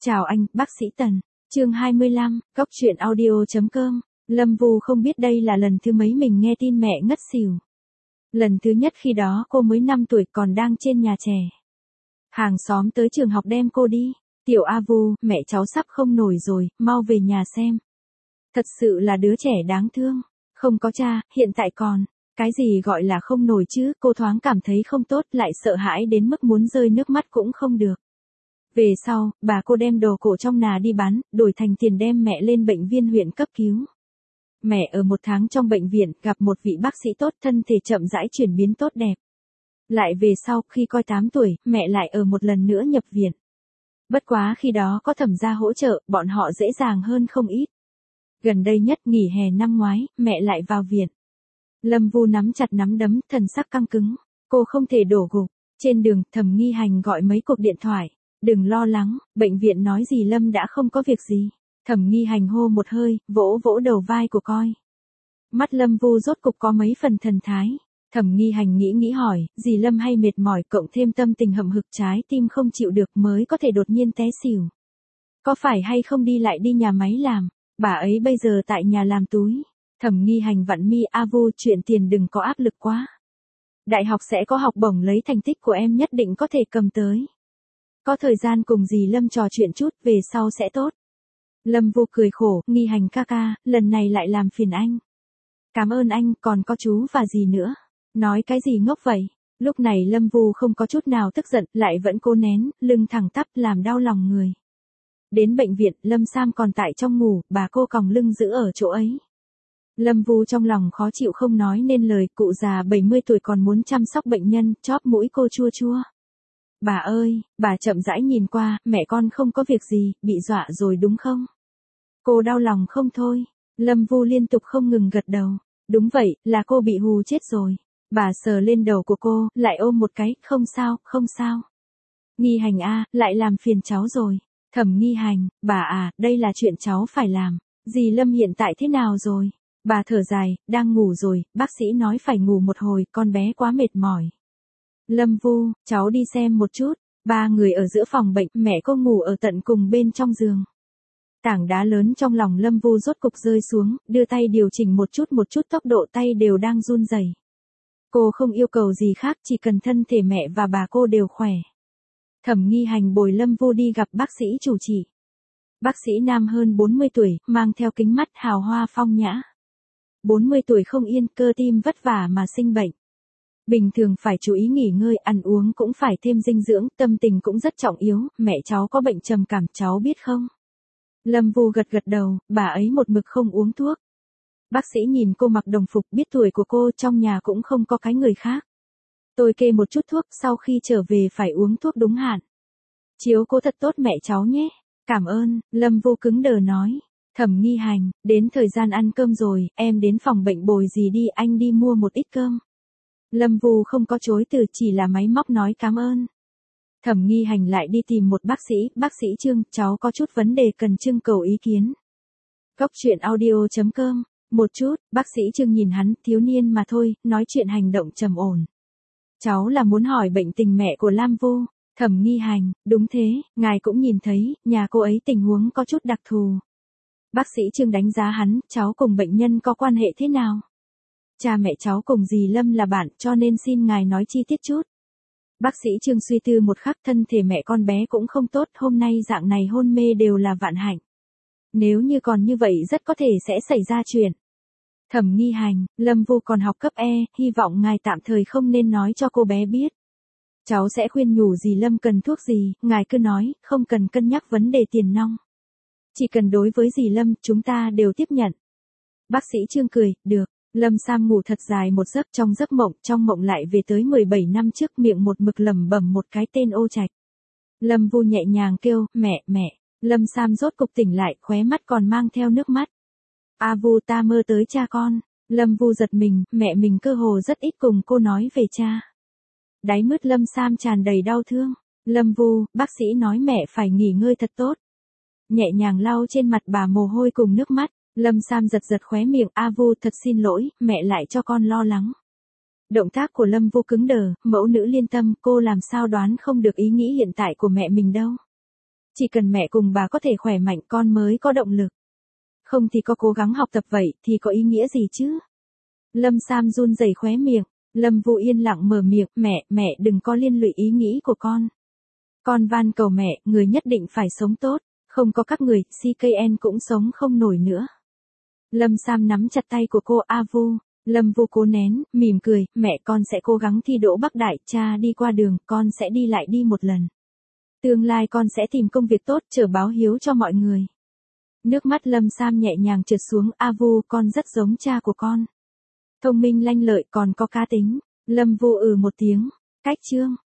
Chào anh, bác sĩ Tần. Chương 25, Cóc truyện audio.com. Lâm Vu không biết đây là lần thứ mấy mình nghe tin mẹ ngất xỉu. Lần thứ nhất khi đó cô mới 5 tuổi còn đang trên nhà trẻ. Hàng xóm tới trường học đem cô đi. Tiểu A Vu, mẹ cháu sắp không nổi rồi, mau về nhà xem. Thật sự là đứa trẻ đáng thương. Không có cha, hiện tại còn. Cái gì gọi là không nổi chứ, cô thoáng cảm thấy không tốt lại sợ hãi đến mức muốn rơi nước mắt cũng không được. Về sau, bà cô đem đồ cổ trong nhà đi bán, đổi thành tiền đem mẹ lên bệnh viện huyện cấp cứu. Mẹ ở 1 tháng trong bệnh viện, gặp một vị bác sĩ tốt, thân thể chậm rãi chuyển biến tốt đẹp. Lại về sau, khi coi 8 tuổi, mẹ lại ở một lần nữa nhập viện. Bất quá khi đó có Thẩm gia hỗ trợ, bọn họ dễ dàng hơn không ít. Gần đây nhất nghỉ hè năm ngoái, mẹ lại vào viện. Lâm Vu nắm chặt nắm đấm, thần sắc căng cứng. Cô không thể đổ gục. Trên đường, Thẩm Nghi Hành gọi mấy cuộc điện thoại. Đừng lo lắng, bệnh viện nói gì Lâm đã không có việc gì. Thẩm Nghi Hành hô một hơi, vỗ vỗ đầu vai của coi. Mắt Lâm Vu rốt cục có mấy phần thần thái. Thẩm Nghi Hành nghĩ hỏi, dì Lâm hay mệt mỏi cộng thêm tâm tình hậm hực trái tim không chịu được mới có thể đột nhiên té xỉu. Có phải hay không đi lại đi nhà máy làm, bà ấy bây giờ tại nhà làm túi. Thẩm Nghi Hành vặn mi, A Vu, chuyện tiền đừng có áp lực quá. Đại học sẽ có học bổng, lấy thành tích của em nhất định có thể cầm tới. Có thời gian cùng dì Lâm trò chuyện chút, về sau sẽ tốt. Lâm Vu cười khổ, Nghi Hành ca ca, lần này lại làm phiền anh. Cảm ơn anh, còn có chú và dì nữa. Nói cái gì ngốc vậy? Lúc này Lâm Vu không có chút nào tức giận, lại vẫn cố nén, lưng thẳng tắp làm đau lòng người. Đến bệnh viện, Lâm Sam còn tại trong ngủ, bà cô còng lưng giữ ở chỗ ấy. Lâm Vu trong lòng khó chịu không nói nên lời, cụ già 70 tuổi còn muốn chăm sóc bệnh nhân, chóp mũi cô chua chua. Bà ơi, bà chậm rãi nhìn qua, mẹ con không có việc gì, bị dọa rồi đúng không? Cô đau lòng không thôi. Lâm Vu liên tục không ngừng gật đầu. Đúng vậy, là cô bị hù chết rồi. Bà sờ lên đầu của cô, lại ôm một cái, không sao, không sao. Nghi Hành a, lại làm phiền cháu rồi. Thẩm Nghi Hành, bà à, đây là chuyện cháu phải làm. Dì Lâm hiện tại thế nào rồi? Bà thở dài, đang ngủ rồi, bác sĩ nói phải ngủ một hồi, con bé quá mệt mỏi. Lâm Vu, cháu đi xem một chút. 3 người ở giữa phòng bệnh, mẹ cô ngủ ở tận cùng bên trong giường. Tảng đá lớn trong lòng Lâm Vu rốt cục rơi xuống, đưa tay điều chỉnh một chút tốc độ tay đều đang run rẩy. Cô không yêu cầu gì khác, chỉ cần thân thể mẹ và bà cô đều khỏe. Thẩm Nghi Hành bồi Lâm Vu đi gặp bác sĩ chủ trị. Bác sĩ nam hơn 40 tuổi, mang theo kính mắt hào hoa phong nhã. 40 tuổi không yên, cơ tim vất vả mà sinh bệnh. Bình thường phải chú ý nghỉ ngơi, ăn uống cũng phải thêm dinh dưỡng, tâm tình cũng rất trọng yếu, mẹ cháu có bệnh trầm cảm cháu biết không? Lâm Vu gật gật đầu, bà ấy một mực không uống thuốc. Bác sĩ nhìn cô mặc đồng phục, biết tuổi của cô, trong nhà cũng không có cái người khác. Tôi kê một chút thuốc, sau khi trở về phải uống thuốc đúng hạn. Chiếu cố thật tốt mẹ cháu nhé. Cảm ơn, Lâm Vu cứng đờ nói. Thẩm Nghi Hành, đến thời gian ăn cơm rồi, em đến phòng bệnh bồi gì đi, anh đi mua một ít cơm. Lâm Vu không có chối từ, chỉ là máy móc nói cảm ơn. Thẩm Nghi Hành lại đi tìm một bác sĩ Trương, cháu có chút vấn đề cần trưng cầu ý kiến. Cóc truyện audio.com. Một chút, bác sĩ Trương nhìn hắn, thiếu niên mà thôi, nói chuyện hành động trầm ổn. Cháu là muốn hỏi bệnh tình mẹ của Lam Vu. Thẩm Nghi Hành, đúng thế, ngài cũng nhìn thấy, nhà cô ấy tình huống có chút đặc thù. Bác sĩ Trương đánh giá hắn, cháu cùng bệnh nhân có quan hệ thế nào? Cha mẹ cháu cùng dì Lâm là bạn, cho nên xin ngài nói chi tiết chút. Bác sĩ Trương suy tư một khắc, thân thể mẹ con bé cũng không tốt, hôm nay dạng này hôn mê đều là vạn hạnh. Nếu như còn như vậy rất có thể sẽ xảy ra chuyện. Thẩm Nghi Hành, Lâm Vu còn học cấp E, hy vọng ngài tạm thời không nên nói cho cô bé biết. Cháu sẽ khuyên nhủ dì Lâm cần thuốc gì, ngài cứ nói, không cần cân nhắc vấn đề tiền nong. Chỉ cần đối với dì Lâm, chúng ta đều tiếp nhận. Bác sĩ Trương cười, được. Lâm Sam ngủ thật dài một giấc, trong mộng lại về tới 17 năm trước, miệng một mực lẩm bẩm một cái tên Ô Trạch. Lâm Vu nhẹ nhàng kêu, mẹ. Lâm Sam rốt cục tỉnh lại, khóe mắt còn mang theo nước mắt. A Vu, ta mơ tới cha con. Lâm Vu giật mình, mẹ mình cơ hồ rất ít cùng cô nói về cha. Đáy mắt Lâm Sam tràn đầy đau thương. Lâm Vu, bác sĩ nói mẹ phải nghỉ ngơi thật tốt. Nhẹ nhàng lau trên mặt bà mồ hôi cùng nước mắt. Lâm Sam giật khóe miệng, A Vu thật xin lỗi, mẹ lại cho con lo lắng. Động tác của Lâm Vu cứng đờ, mẫu nữ liên tâm, cô làm sao đoán không được ý nghĩ hiện tại của mẹ mình đâu. Chỉ cần mẹ cùng bà có thể khỏe mạnh con mới có động lực. Không thì có cố gắng học tập vậy thì có ý nghĩa gì chứ? Lâm Sam run rẩy khóe miệng. Lâm Vũ yên lặng mở miệng, mẹ đừng có liên lụy ý nghĩ của con. Con van cầu mẹ, người nhất định phải sống tốt, không có các người, CKN cũng sống không nổi nữa. Lâm Sam nắm chặt tay của cô A Vu, Lâm Vu cố nén, mỉm cười, mẹ con sẽ cố gắng thi đỗ Bắc Đại, cha đi qua đường, con sẽ đi lại đi một lần. Tương lai con sẽ tìm công việc tốt, trở báo hiếu cho mọi người. Nước mắt Lâm Sam nhẹ nhàng trượt xuống, A Vu, con rất giống cha của con. Thông minh lanh lợi còn có cá tính. Lâm Vu một tiếng, cách chương.